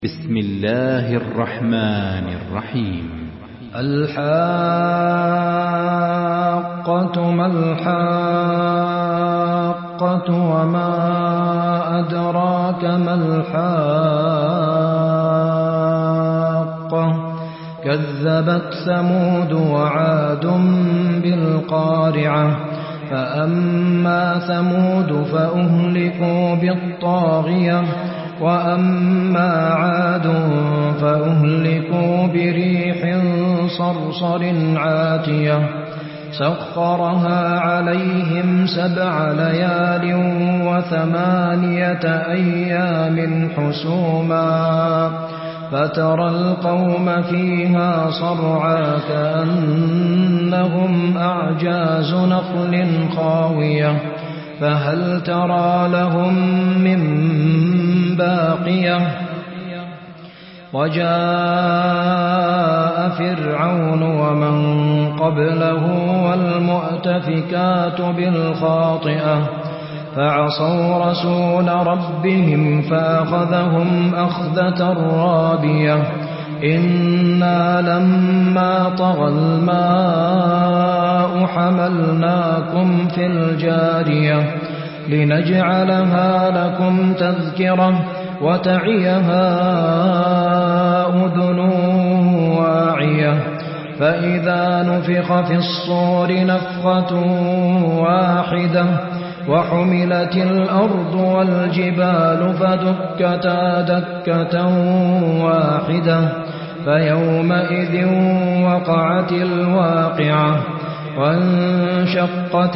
بسم الله الرحمن الرحيم. الحاقة ما الحاقة وما أدراك ما الحاقة كذبت ثمود وعاد بالقارعة فأما ثمود فأهلكوا بالطاغية وأما عاد فأهلكوا بريح صرصر عاتية سخرها عليهم 7 ليال و8 أيام حسوما فترى القوم فيها صرعى كأنهم أعجاز نخل خاوية فهل ترى لهم من باقية وجاء فرعون ومن قبله والمؤتفكات بالخاطئة فعصوا رسول ربهم فأخذهم أخذة رابية إنا لما طغى الماء حملناكم في الجارية لنجعلها لكم تذكرة وتعيها أذن واعية فإذا نفخ في الصور نفخة واحدة وحملت الأرض والجبال فدكتا دكة واحدة فيومئذ وقعت الواقعة وانشقت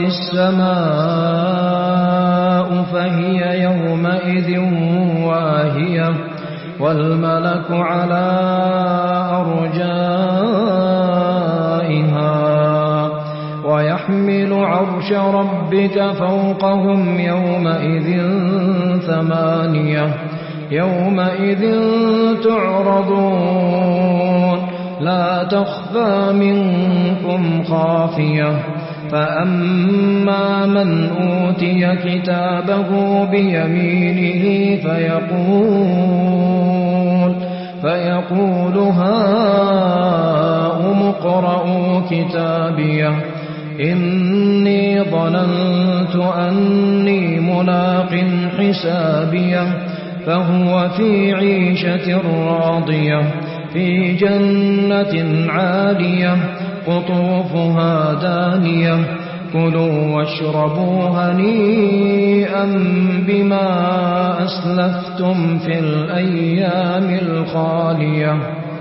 السماء فهي يومئذ واهية والملك على أرجائها ويحمل عرش ربك فوقهم يومئذ 8 يومئذ تعرضون لا تخفى منكم خافية فأما من أوتي كتابه بيمينه فيقول هاؤم اقرءوا كتابيه إني ظننت أني ملاق حسابيه فهو في عيشة راضية في جنة عالية قطوفها دانية كلوا واشربوا هنيئا بما أسلفتم في الأيام الخالية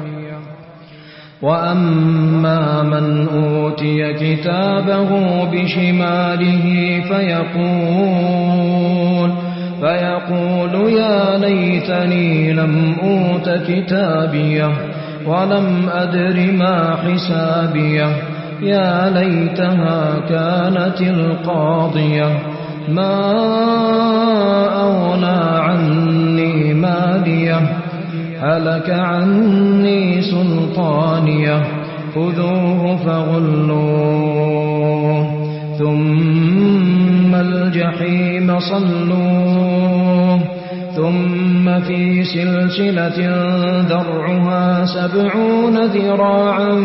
وأما من أوتي كتابه بشماله فيقول يا ليتني لم أوت كتابيه ولم أدر ما حسابيه يا ليتها كانت القاضية ما أغنى عني ماليه هلك عني سلطانيه خذوه فغلوه ثم الجحيم صلوه ثم في سلسلة ذرعها 70 ذراعا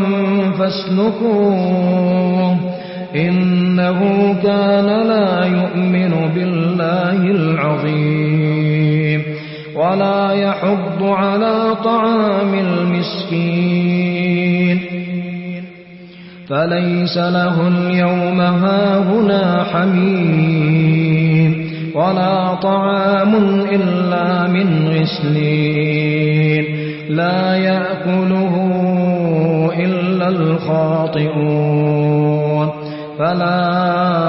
فاسلكوه إنه كان لا يؤمن بالله العظيم ولا يحض على طعام المسكين فليس له اليوم هاهنا حميم ولا طعام إلا من غسلين لا يأكله إلا الخاطئون فلا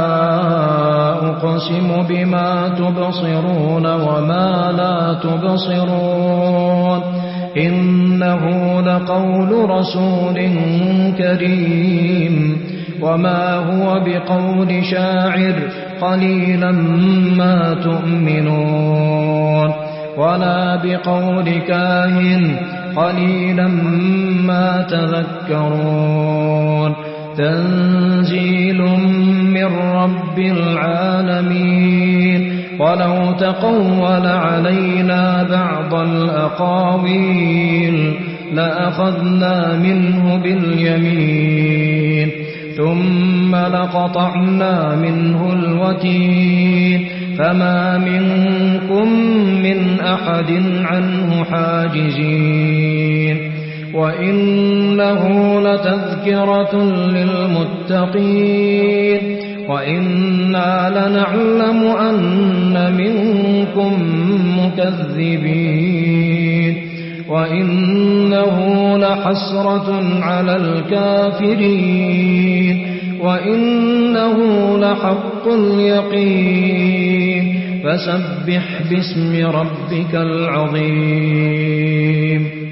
أقسم بما تبصرون وما لا تبصرون إنه لقول رسول كريم وما هو بقول شاعر قليلا ما تؤمنون ولا بقول كاهن قليلا ما تذكرون تنزيل من رب العالمين ولو تقول علينا بعض الأقاويل لأخذنا منه باليمين ثم لقطعنا منه الوتين فما منكم من أحد عنه حاجزين وإنه لتذكرة للمتقين وإنا لنعلم أن منكم مكذبين وإنه لحسرة على الكافرين وإنه لحق اليقين فسبح باسم ربك العظيم